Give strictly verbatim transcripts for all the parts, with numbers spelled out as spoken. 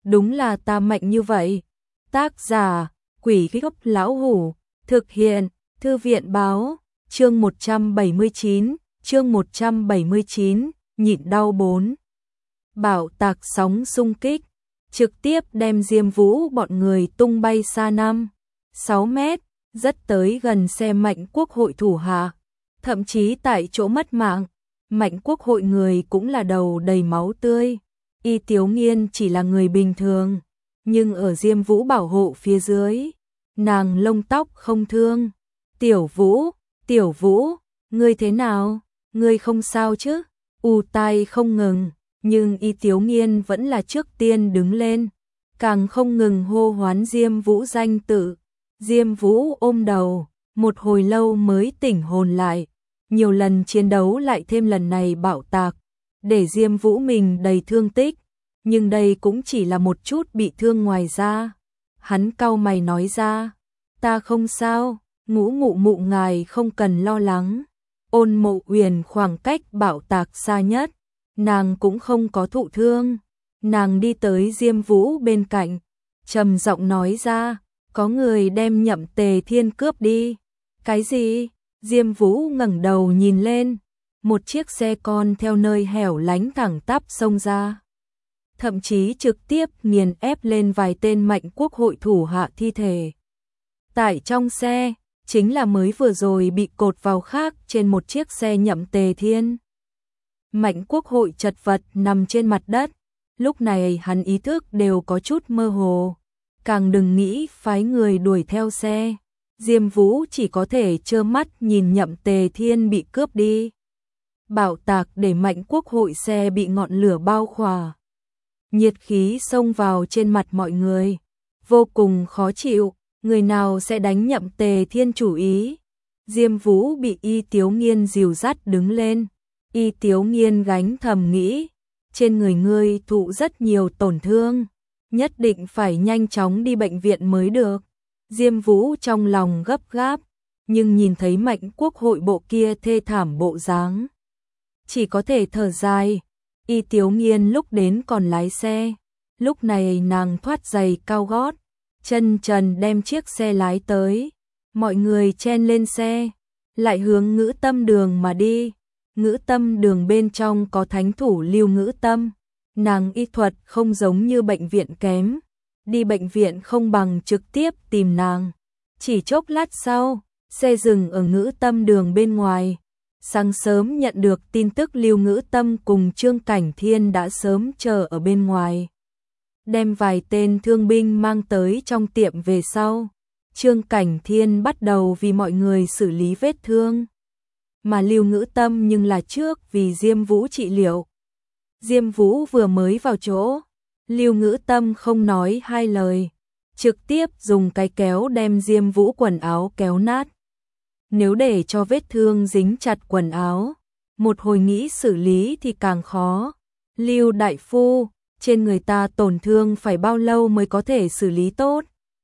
đúng là ta mạnh như vậy. Tác giả, Quỷ Gốc Lão Hủ, thực hiện, Thư viện báo, chương một trăm bảy mươi chín, chương một trăm bảy mươi chín, nhịn đau bốn. Bảo tạc sóng xung kích, trực tiếp đem Diêm Vũ bọn người tung bay xa năm, sáu mét, rất tới gần xe Mạnh Quốc hội thủ hạ, thậm chí tại chỗ mất mạng. Mạnh Quốc hội người cũng là đầu đầy máu tươi. Y Tiếu Nghiên chỉ là người bình thường, nhưng ở Diêm Vũ bảo hộ phía dưới, nàng lông tóc không thương. Tiểu Vũ, Tiểu Vũ, ngươi thế nào? Ngươi không sao chứ? U tai không ngừng, nhưng Y Tiếu Nghiên vẫn là trước tiên đứng lên, càng không ngừng hô hoán Diêm Vũ danh tự. Diêm Vũ ôm đầu, một hồi lâu mới tỉnh hồn lại. Nhiều lần chiến đấu lại thêm lần này bạo tạc, để Diêm Vũ mình đầy thương tích, nhưng đây cũng chỉ là một chút bị thương ngoài da. Hắn cau mày nói ra, ta không sao, Ngũ mụ mụ ngài không cần lo lắng. Ôn Mộ Uyển khoảng cách bạo tạc xa nhất, nàng cũng không có thụ thương. Nàng đi tới Diêm Vũ bên cạnh, trầm giọng nói ra, có người đem Nhậm Tề Thiên cướp đi. Cái gì? Diêm Vũ ngẩng đầu nhìn lên, một chiếc xe con theo nơi hẻo lánh thẳng tắp xông ra, thậm chí trực tiếp nghiền ép lên vài tên Mạnh Quốc hội thủ hạ thi thể. Tại trong xe, chính là mới vừa rồi bị cột vào khác trên một chiếc xe Nhậm Tề Thiên. Mạnh Quốc hội chật vật nằm trên mặt đất, lúc này hắn ý thức đều có chút mơ hồ, càng đừng nghĩ phái người đuổi theo xe. Diêm Vũ chỉ có thể trơ mắt nhìn Nhậm Tề Thiên bị cướp đi. Bạo tạc để Mạnh Quốc hội xe bị ngọn lửa bao khỏa. Nhiệt khí xông vào trên mặt mọi người, vô cùng khó chịu. Người nào sẽ đánh Nhậm Tề Thiên chủ ý? Diêm Vũ bị Y Tiếu Nghiên dìu dắt đứng lên. Y Tiếu Nghiên gánh thầm nghĩ, trên người ngươi thụ rất nhiều tổn thương, nhất định phải nhanh chóng đi bệnh viện mới được. Diêm Vũ trong lòng gấp gáp, nhưng nhìn thấy Mạnh Quốc hội bộ kia thê thảm bộ dáng, chỉ có thể thở dài. Y Tiếu Nghiên lúc đến còn lái xe, lúc này nàng thoát giày cao gót, chân trần đem chiếc xe lái tới. Mọi người chen lên xe, lại hướng Ngữ Tâm Đường mà đi. Ngữ Tâm Đường bên trong có thánh thủ Lưu Ngữ Tâm, nàng y thuật không giống như bệnh viện kém. Đi bệnh viện không bằng trực tiếp tìm nàng. Chỉ chốc lát sau, xe dừng ở Ngữ Tâm Đường bên ngoài. Sáng sớm nhận được tin tức Lưu Ngữ Tâm cùng Trương Cảnh Thiên đã sớm chờ ở bên ngoài, đem vài tên thương binh mang tới trong tiệm về sau. Trương Cảnh Thiên bắt đầu vì mọi người xử lý vết thương, mà Lưu Ngữ Tâm nhưng là trước vì Diêm Vũ trị liệu. Diêm Vũ vừa mới vào chỗ, Lưu Ngữ Tâm không nói hai lời, trực tiếp dùng cái kéo đem Diêm Vũ quần áo kéo nát. Nếu để cho vết thương dính chặt quần áo, một hồi nghĩ xử lý thì càng khó. Lưu đại phu, trên người ta tổn thương phải bao lâu mới có thể xử lý tốt?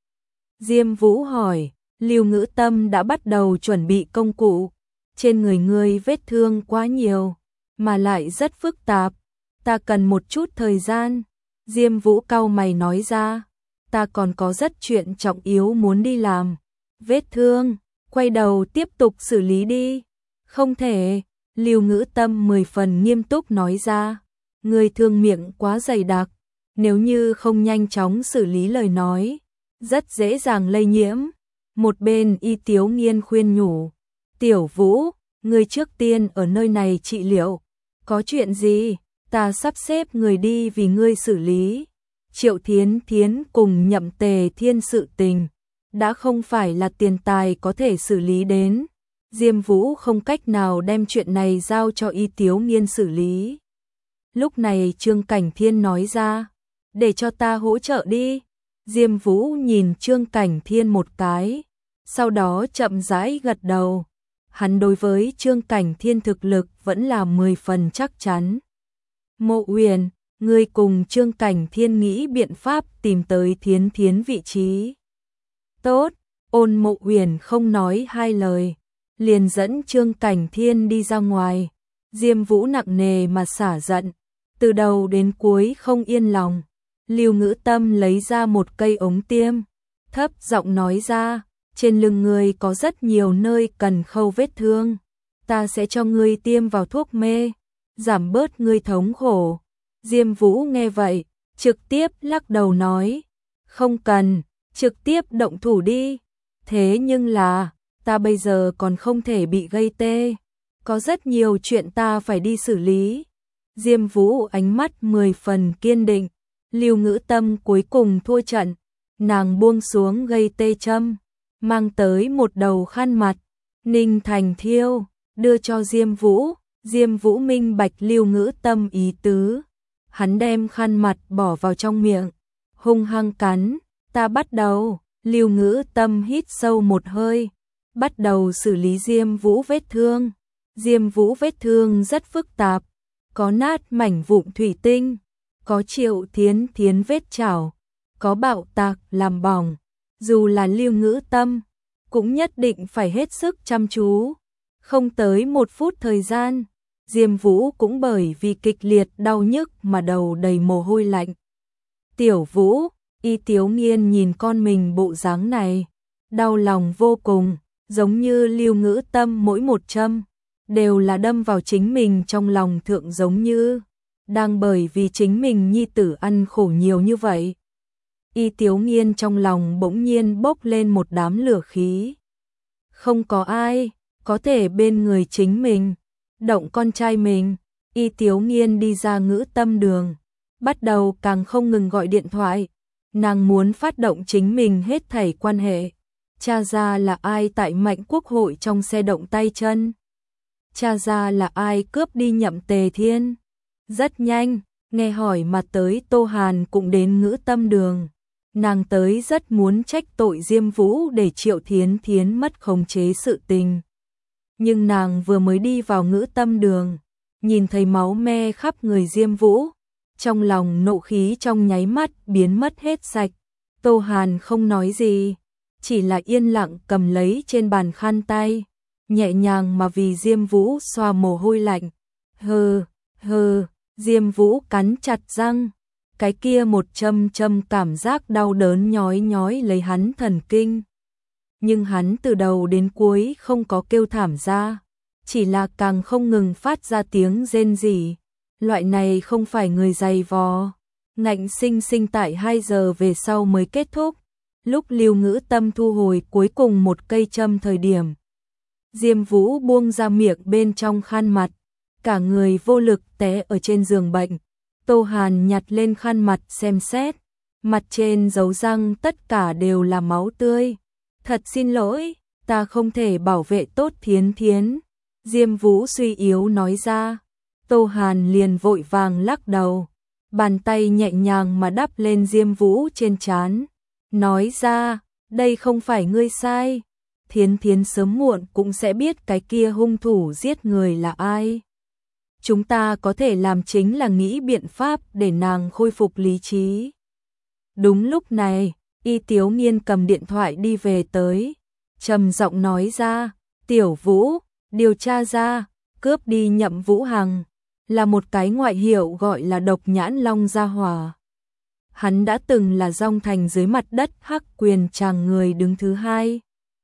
Diêm Vũ hỏi. Lưu Ngữ Tâm đã bắt đầu chuẩn bị công cụ. Trên người ngươi vết thương quá nhiều, mà lại rất phức tạp, ta cần một chút thời gian. Diêm Vũ cau mày nói ra, ta còn có rất chuyện trọng yếu muốn đi làm. Vết thương, quay đầu tiếp tục xử lý đi. Không thể, Lưu Ngữ Tâm mười phần nghiêm túc nói ra, người thương miệng quá dày đặc, nếu như không nhanh chóng xử lý lời nói, rất dễ dàng lây nhiễm. Một bên Y Tiếu Nghiên khuyên nhủ, Tiểu Vũ, người trước tiên ở nơi này trị liệu. Có chuyện gì, ta sắp xếp người đi vì ngươi xử lý. Triệu Thiến Thiến cùng Nhậm Tề Thiên sự tình, đã không phải là tiền tài có thể xử lý đến. Diêm Vũ không cách nào đem chuyện này giao cho Y Tiếu Nghiên xử lý. Lúc này Trương Cảnh Thiên nói ra, để cho ta hỗ trợ đi. Diêm Vũ nhìn Trương Cảnh Thiên một cái, sau đó chậm rãi gật đầu. Hắn đối với Trương Cảnh Thiên thực lực vẫn là mười phần chắc chắn. Mộ Uyển, ngươi cùng Trương Cảnh Thiên nghĩ biện pháp tìm tới Thiến Thiến vị trí. Tốt, Ôn Mộ Uyển không nói hai lời, liền dẫn Trương Cảnh Thiên đi ra ngoài. Diêm Vũ nặng nề mà xả giận, từ đầu đến cuối không yên lòng. Lưu Ngữ Tâm lấy ra một cây ống tiêm, thấp giọng nói ra, trên lưng ngươi có rất nhiều nơi cần khâu vết thương, ta sẽ cho ngươi tiêm vào thuốc mê, giảm bớt ngươi thống khổ. Diêm Vũ nghe vậy, trực tiếp lắc đầu nói, không cần, trực tiếp động thủ đi. Thế nhưng là, ta bây giờ còn không thể bị gây tê, có rất nhiều chuyện ta phải đi xử lý. Diêm Vũ ánh mắt mười phần kiên định, Lưu Ngữ Tâm cuối cùng thua trận, nàng buông xuống gây tê châm, mang tới một đầu khăn mặt, Ninh Thành Thiêu, đưa cho Diêm Vũ. Diêm Vũ minh bạch Lưu Ngữ Tâm ý tứ, hắn đem khăn mặt bỏ vào trong miệng, hung hăng cắn, ta bắt đầu. Lưu Ngữ Tâm hít sâu một hơi, bắt đầu xử lý Diêm Vũ vết thương. Diêm Vũ vết thương rất phức tạp, có nát mảnh vụn thủy tinh, có Triệu Thiến Thiến vết chảo, có bạo tạc làm bỏng. Dù là Lưu Ngữ Tâm, cũng nhất định phải hết sức chăm chú. Không tới một phút thời gian, Diêm Vũ cũng bởi vì kịch liệt đau nhức mà đầu đầy mồ hôi lạnh. Tiểu Vũ, Y Tiếu Nghiên nhìn con mình bộ dáng này, đau lòng vô cùng, giống như Lưu Ngữ Tâm mỗi một châm đều là đâm vào chính mình trong lòng thượng, giống như đang bởi vì chính mình nhi tử ăn khổ nhiều như vậy. Y Tiếu Nghiên trong lòng bỗng nhiên bốc lên một đám lửa khí. Không có ai có thể bên người chính mình động con trai mình. Y Tiếu Nghiên đi ra Ngữ Tâm đường, bắt đầu càng không ngừng gọi điện thoại. Nàng muốn phát động chính mình hết thảy quan hệ, tra ra là ai tại Mạnh Quốc hội trong xe động tay chân, tra ra là ai cướp đi Nhậm Tề Thiên. Rất nhanh, nghe hỏi mà tới Tô Hàn cũng đến Ngữ Tâm đường. Nàng tới rất muốn trách tội Diêm Vũ để Triệu Thiến Thiến mất khống chế sự tình. Nhưng nàng vừa mới đi vào Ngữ Tâm đường, nhìn thấy máu me khắp người Diêm Vũ, trong lòng nộ khí trong nháy mắt biến mất hết sạch. Tô Hàn không nói gì, chỉ là yên lặng cầm lấy trên bàn khăn tay, nhẹ nhàng mà vì Diêm Vũ xoa mồ hôi lạnh. Hừ, hừ, Diêm Vũ cắn chặt răng, cái kia một châm châm cảm giác đau đớn nhói nhói lấy hắn thần kinh. Nhưng hắn từ đầu đến cuối không có kêu thảm ra, chỉ là càng không ngừng phát ra tiếng rên rỉ. Loại này không phải người dày vò, ngạnh sinh sinh tại hai giờ về sau mới kết thúc. Lúc Lưu Ngữ Tâm thu hồi cuối cùng một cây châm thời điểm, Diêm Vũ buông ra miệng bên trong khăn mặt, cả người vô lực té ở trên giường bệnh. Tô Hàn nhặt lên khăn mặt xem xét, mặt trên dấu răng tất cả đều là máu tươi. Thật xin lỗi, ta không thể bảo vệ tốt Thiến Thiến. Diêm Vũ suy yếu nói ra. Tô Hàn liền vội vàng lắc đầu, bàn tay nhẹ nhàng mà đắp lên Diêm Vũ trên trán, nói ra, đây không phải ngươi sai, Thiến Thiến sớm muộn cũng sẽ biết cái kia hung thủ giết người là ai. Chúng ta có thể làm chính là nghĩ biện pháp để nàng khôi phục lý trí. Đúng lúc này, Y Tiếu Nghiên cầm điện thoại đi về tới, trầm giọng nói ra, Tiểu Vũ, điều tra ra, cướp đi Nhậm Vũ Hằng, là một cái ngoại hiệu gọi là Độc Nhãn Long gia hỏa. Hắn đã từng là Dong Thành dưới mặt đất hắc quyền tràng người đứng thứ hai,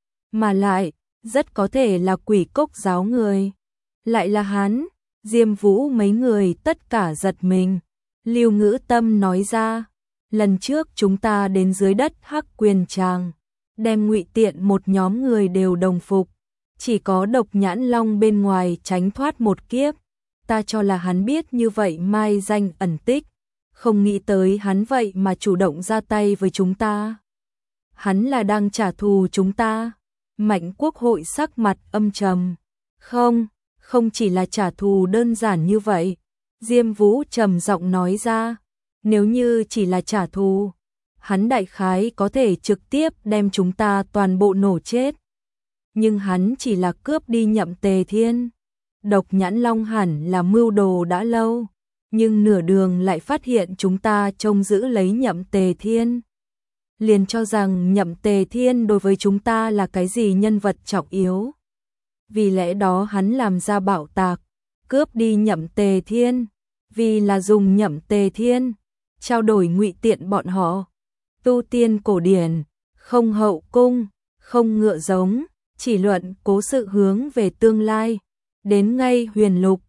mà lại rất có thể là Quỷ Cốc giáo người. Lại là hắn. Diêm Vũ mấy người tất cả giật mình. Lưu Ngữ Tâm nói ra, lần trước chúng ta đến dưới đất hắc quyền tràng, đem ngụy tiện một nhóm người đều đồng phục, chỉ có Độc Nhãn Long bên ngoài tránh thoát một kiếp. Ta cho là hắn biết như vậy mai danh ẩn tích, không nghĩ tới hắn vậy mà chủ động ra tay với chúng ta. Hắn là đang trả thù chúng ta. Mạnh Quốc hội sắc mặt âm trầm. Không, không chỉ là trả thù đơn giản như vậy. Diêm Vũ trầm giọng nói ra, nếu như chỉ là trả thù, hắn đại khái có thể trực tiếp đem chúng ta toàn bộ nổ chết. Nhưng hắn chỉ là cướp đi Nhậm Tề Thiên. Độc Nhãn Long hẳn là mưu đồ đã lâu, nhưng nửa đường lại phát hiện chúng ta trông giữ lấy Nhậm Tề Thiên. Liền cho rằng Nhậm Tề Thiên đối với chúng ta là cái gì nhân vật trọng yếu. Vì lẽ đó hắn làm ra bạo tạc, cướp đi Nhậm Tề Thiên, vì là dùng Nhậm Tề Thiên trao đổi ngụy tiện bọn họ. Tu tiên cổ điển, không hậu cung, không ngựa giống, chỉ luận cố sự hướng về tương lai. Đến ngay huyền lục,